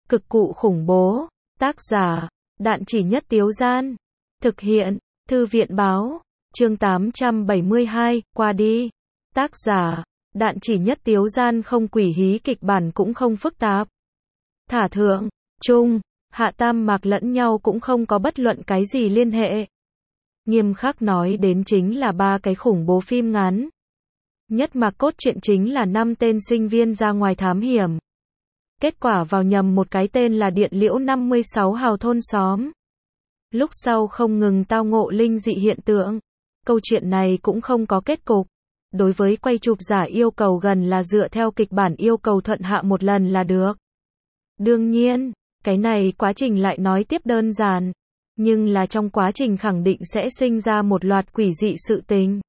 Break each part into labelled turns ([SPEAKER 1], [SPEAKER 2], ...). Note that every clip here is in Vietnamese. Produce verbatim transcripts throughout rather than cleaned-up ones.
[SPEAKER 1] Cực cụ khủng bố. Tác giả, Đạn Chỉ Nhất Tiếu Gian. Thực hiện, Thư viện Báo. Chương tám trăm bảy mươi hai, qua đi. Tác giả, Đạn Chỉ Nhất Tiếu Gian. Không quỷ hí, kịch bản cũng không phức tạp. Thả thượng, trung, hạ tam mạc lẫn nhau cũng không có bất luận cái gì liên hệ. Nghiêm khắc nói đến chính là ba cái khủng bố phim ngắn. Nhất mạc cốt truyện chính là năm tên sinh viên ra ngoài thám hiểm. Kết quả vào nhầm một cái tên là Điện Liễu năm mươi sáu hào thôn xóm. Lúc sau không ngừng tao ngộ linh dị hiện tượng. Câu chuyện này cũng không có kết cục. Đối với quay chụp giả yêu cầu gần là dựa theo kịch bản yêu cầu thuận hạ một lần là được. Đương nhiên, cái này quá trình lại nói tiếp đơn giản. Nhưng là trong quá trình khẳng định sẽ sinh ra một loạt quỷ dị sự tình.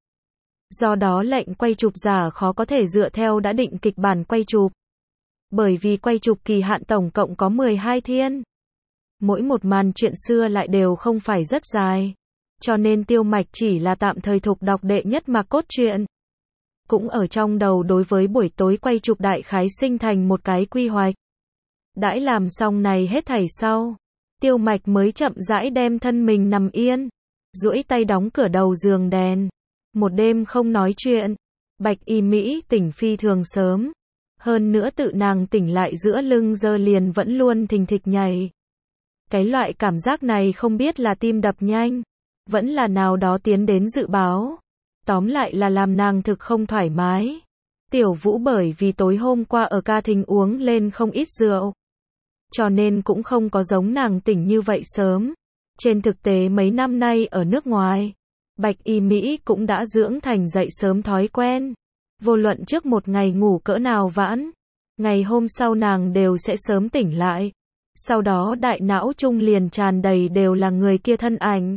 [SPEAKER 1] Do đó lệnh quay chụp giả khó có thể dựa theo đã định kịch bản quay chụp. Bởi vì quay chụp kỳ hạn tổng cộng có mười hai thiên. Mỗi một màn chuyện xưa lại đều không phải rất dài. Cho nên Tiêu Mạch chỉ là tạm thời thục đọc đệ nhất mạc cốt truyện. Cũng ở trong đầu đối với buổi tối quay chụp đại khái sinh thành một cái quy hoạch. Đãi làm xong này hết thảy sau. Tiêu Mạch mới chậm rãi đem thân mình nằm yên. Duỗi tay đóng cửa đầu giường đèn. Một đêm không nói chuyện. Bạch Y Mỹ tỉnh phi thường sớm. Hơn nữa tự nàng tỉnh lại giữa lưng giờ liền vẫn luôn thình thịch nhảy. Cái loại cảm giác này không biết là tim đập nhanh. Vẫn là nào đó tiến đến dự báo. Tóm lại là làm nàng thực không thoải mái. Tiểu Vũ bởi vì tối hôm qua ở ca thính uống lên không ít rượu. Cho nên cũng không có giống nàng tỉnh như vậy sớm. Trên thực tế mấy năm nay ở nước ngoài, Bạch Y Mỹ cũng đã dưỡng thành dậy sớm thói quen. Vô luận trước một ngày ngủ cỡ nào vãn, ngày hôm sau nàng đều sẽ sớm tỉnh lại. Sau đó đại não trung liền tràn đầy đều là người kia thân ảnh.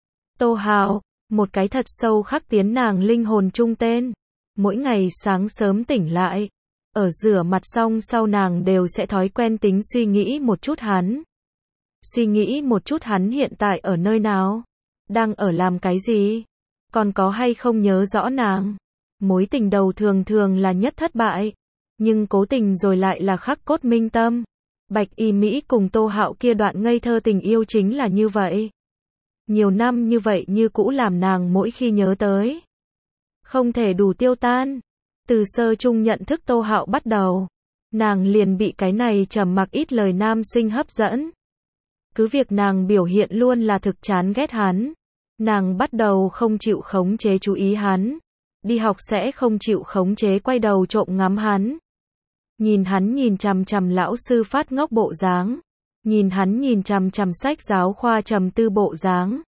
[SPEAKER 1] Tô Hạo, một cái thật sâu khắc tiến nàng linh hồn trung tên. Mỗi ngày sáng sớm tỉnh lại, ở rửa mặt xong sau nàng đều sẽ thói quen tính suy nghĩ một chút hắn. Suy nghĩ một chút hắn hiện tại ở nơi nào, đang ở làm cái gì, còn có hay không nhớ rõ nàng. Mối tình đầu thường thường là nhất thất bại, nhưng cố tình rồi lại là khắc cốt minh tâm. Bạch Y Mỹ cùng Tô Hạo kia đoạn ngây thơ tình yêu chính là như vậy. Nhiều năm như vậy như cũ làm nàng mỗi khi nhớ tới, không thể đủ tiêu tan. Từ sơ chung nhận thức Tô Hạo bắt đầu, nàng liền bị cái này trầm mặc ít lời nam sinh hấp dẫn. Cứ việc nàng biểu hiện luôn là thực chán ghét hắn, nàng bắt đầu không chịu khống chế chú ý hắn. Đi học sẽ không chịu khống chế quay đầu trộm ngắm hắn. Nhìn hắn nhìn chằm chằm lão sư phát ngốc bộ dáng. Nhìn hắn nhìn chằm chằm sách giáo khoa trầm tư bộ dáng.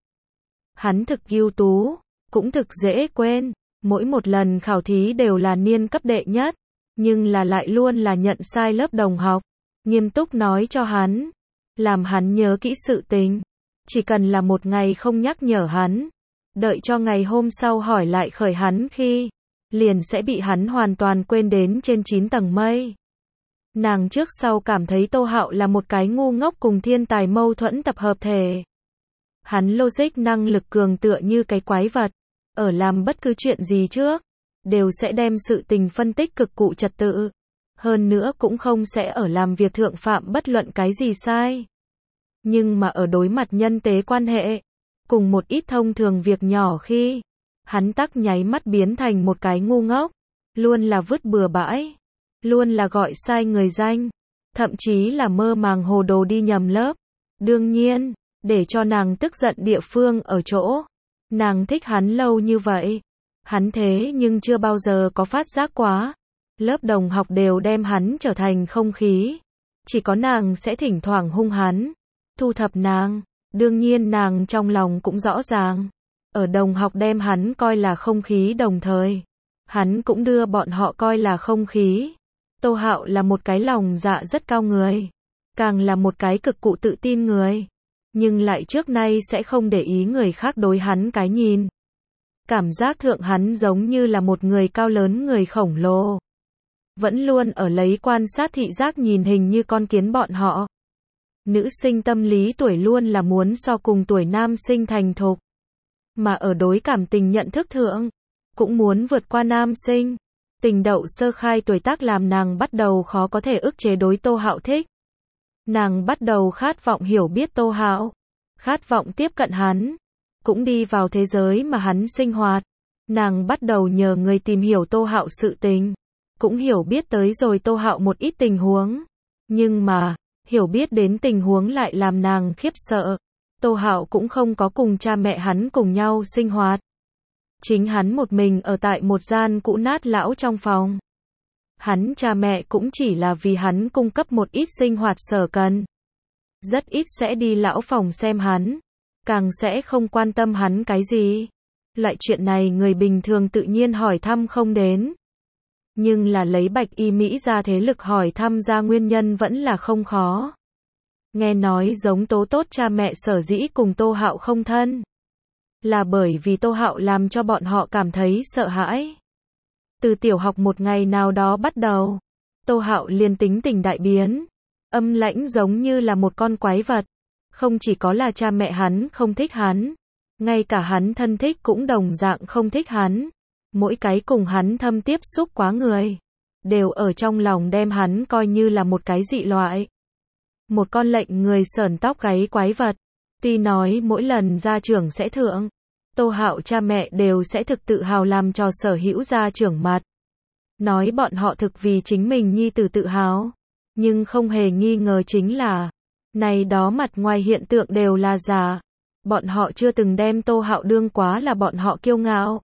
[SPEAKER 1] Hắn thực ưu tú, cũng thực dễ quên. Mỗi một lần khảo thí đều là niên cấp đệ nhất. Nhưng là lại luôn là nhận sai lớp đồng học. Nghiêm túc nói cho hắn. Làm hắn nhớ kỹ sự tình. Chỉ cần là một ngày không nhắc nhở hắn. Đợi cho ngày hôm sau hỏi lại khởi hắn khi, liền sẽ bị hắn hoàn toàn quên đến trên chín tầng mây. Nàng trước sau cảm thấy Tô Hạo là một cái ngu ngốc cùng thiên tài mâu thuẫn tập hợp thể. Hắn logic năng lực cường tựa như cái quái vật, ở làm bất cứ chuyện gì trước, đều sẽ đem sự tình phân tích cực cụ trật tự. Hơn nữa cũng không sẽ ở làm việc thượng phạm bất luận cái gì sai. Nhưng mà ở đối mặt nhân tế quan hệ, cùng một ít thông thường việc nhỏ khi, hắn tắc nháy mắt biến thành một cái ngu ngốc, luôn là vứt bừa bãi, luôn là gọi sai người danh, thậm chí là mơ màng hồ đồ đi nhầm lớp. Đương nhiên, để cho nàng tức giận địa phương ở chỗ, nàng thích hắn lâu như vậy, hắn thế nhưng chưa bao giờ có phát giác quá. Lớp đồng học đều đem hắn trở thành không khí, chỉ có nàng sẽ thỉnh thoảng hung hắn, thu thập nàng. Đương nhiên nàng trong lòng cũng rõ ràng, ở đồng học đem hắn coi là không khí đồng thời, hắn cũng đưa bọn họ coi là không khí. Tô Hạo là một cái lòng dạ rất cao người, càng là một cái cực cụ tự tin người, nhưng lại trước nay sẽ không để ý người khác đối hắn cái nhìn. Cảm giác thượng hắn giống như là một người cao lớn người khổng lồ, vẫn luôn ở lấy quan sát thị giác nhìn hình như con kiến bọn họ. Nữ sinh tâm lý tuổi luôn là muốn so cùng tuổi nam sinh thành thục. Mà ở đối cảm tình nhận thức thượng, cũng muốn vượt qua nam sinh. Tình đậu sơ khai tuổi tác làm nàng bắt đầu khó có thể ức chế đối Tô Hạo thích. Nàng bắt đầu khát vọng hiểu biết Tô Hạo, khát vọng tiếp cận hắn, cũng đi vào thế giới mà hắn sinh hoạt. Nàng bắt đầu nhờ người tìm hiểu Tô Hạo sự tình, cũng hiểu biết tới rồi Tô Hạo một ít tình huống. Nhưng mà, hiểu biết đến tình huống lại làm nàng khiếp sợ. Tô Hạo cũng không có cùng cha mẹ hắn cùng nhau sinh hoạt. Chính hắn một mình ở tại một gian cũ nát lão trong phòng. Hắn cha mẹ cũng chỉ là vì hắn cung cấp một ít sinh hoạt sở cần. Rất ít sẽ đi lão phòng xem hắn, càng sẽ không quan tâm hắn cái gì. Loại chuyện này người bình thường tự nhiên hỏi thăm không đến. Nhưng là lấy Bạch Y Mỹ ra thế lực hỏi thăm ra nguyên nhân vẫn là không khó. Nghe nói giống Tố Tốt cha mẹ sở dĩ cùng Tô Hạo không thân, là bởi vì Tô Hạo làm cho bọn họ cảm thấy sợ hãi. Từ tiểu học một ngày nào đó bắt đầu, Tô Hạo liền tính tình đại biến, âm lãnh giống như là một con quái vật. Không chỉ có là cha mẹ hắn không thích hắn, ngay cả hắn thân thích cũng đồng dạng không thích hắn. Mỗi cái cùng hắn thâm tiếp xúc quá người, đều ở trong lòng đem hắn coi như là một cái dị loại. Một con lệnh người sởn tóc gáy quái vật. Tuy nói mỗi lần gia trưởng sẽ thượng, Tô Hạo cha mẹ đều sẽ thực tự hào làm cho sở hữu gia trưởng mặt. Nói bọn họ thực vì chính mình nhi tử tự hào. Nhưng không hề nghi ngờ chính là, này đó mặt ngoài hiện tượng đều là giả. Bọn họ chưa từng đem Tô Hạo đương quá là bọn họ kiêu ngạo.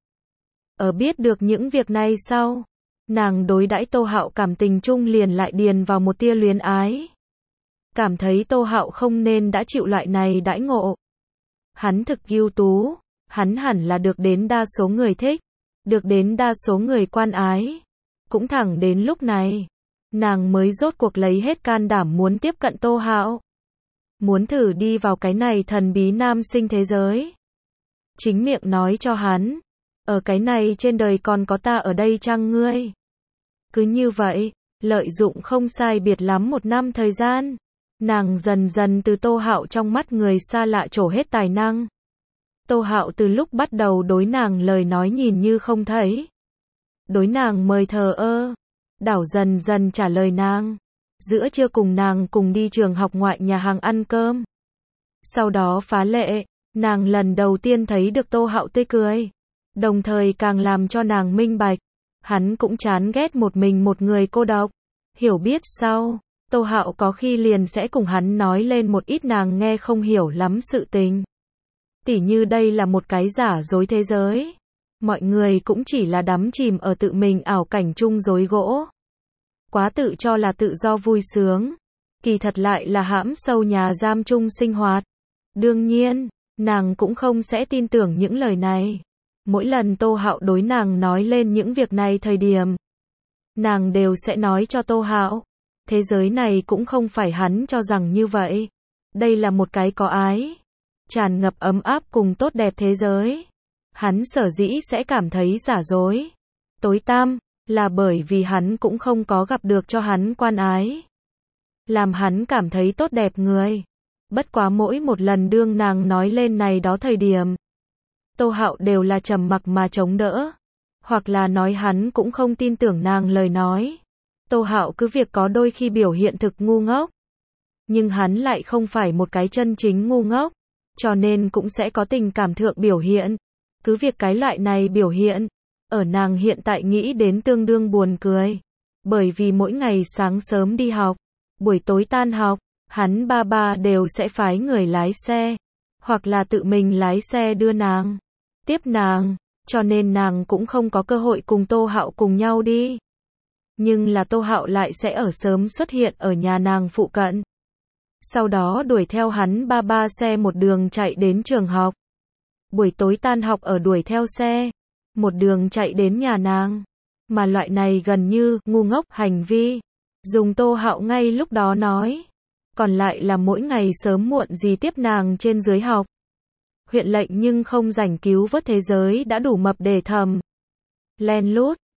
[SPEAKER 1] Ở biết được những việc này sau, nàng đối đãi Tô Hạo cảm tình chung liền lại điền vào một tia luyến ái. Cảm thấy Tô Hạo không nên đã chịu loại này đãi ngộ. Hắn thực ưu tú, hắn hẳn là được đến đa số người thích, được đến đa số người quan ái. Cũng thẳng đến lúc này, nàng mới rốt cuộc lấy hết can đảm muốn tiếp cận Tô Hạo. Muốn thử đi vào cái này thần bí nam sinh thế giới. Chính miệng nói cho hắn, ở cái này trên đời còn có ta ở đây chăng ngươi? Cứ như vậy, lợi dụng không sai biệt lắm một năm thời gian, nàng dần dần từ Tô Hạo trong mắt người xa lạ trổ hết tài năng. Tô Hạo từ lúc bắt đầu đối nàng lời nói nhìn như không thấy, đối nàng mời thờ ơ, đảo dần dần trả lời nàng. Giữa trưa cùng nàng cùng đi trường học ngoại nhà hàng ăn cơm. Sau đó phá lệ, nàng lần đầu tiên thấy được Tô Hạo tươi cười. Đồng thời càng làm cho nàng minh bạch, hắn cũng chán ghét một mình một người cô độc. Hiểu biết sau, Tô Hạo có khi liền sẽ cùng hắn nói lên một ít nàng nghe không hiểu lắm sự tình. Tỉ như đây là một cái giả dối thế giới. Mọi người cũng chỉ là đắm chìm ở tự mình ảo cảnh chung rối gỗ. Quá tự cho là tự do vui sướng. Kỳ thật lại là hãm sâu nhà giam chung sinh hoạt. Đương nhiên, nàng cũng không sẽ tin tưởng những lời này. Mỗi lần Tô Hạo đối nàng nói lên những việc này thời điểm, nàng đều sẽ nói cho Tô Hạo, thế giới này cũng không phải hắn cho rằng như vậy. Đây là một cái có ái, tràn ngập ấm áp cùng tốt đẹp thế giới. Hắn sở dĩ sẽ cảm thấy giả dối, tối tăm, là bởi vì hắn cũng không có gặp được cho hắn quan ái, làm hắn cảm thấy tốt đẹp người. Bất quá mỗi một lần đương nàng nói lên này đó thời điểm, Tô Hạo đều là trầm mặc mà chống đỡ, hoặc là nói hắn cũng không tin tưởng nàng lời nói. Tô Hạo cứ việc có đôi khi biểu hiện thực ngu ngốc, nhưng hắn lại không phải một cái chân chính ngu ngốc, cho nên cũng sẽ có tình cảm thượng biểu hiện. Cứ việc cái loại này biểu hiện, ở nàng hiện tại nghĩ đến tương đương buồn cười. Bởi vì mỗi ngày sáng sớm đi học, buổi tối tan học, hắn ba ba đều sẽ phái người lái xe, hoặc là tự mình lái xe đưa nàng, tiếp nàng, cho nên nàng cũng không có cơ hội cùng Tô Hạo cùng nhau đi. Nhưng là Tô Hạo lại sẽ ở sớm xuất hiện ở nhà nàng phụ cận. Sau đó đuổi theo hắn ba ba xe một đường chạy đến trường học. Buổi tối tan học ở đuổi theo xe, một đường chạy đến nhà nàng. Mà loại này gần như ngu ngốc hành vi, dùng Tô Hạo ngay lúc đó nói, còn lại là mỗi ngày sớm muộn gì tiếp nàng trên dưới học. Huyện lệnh nhưng không rảnh cứu vớt thế giới đã đủ mập để thầm. Len lút,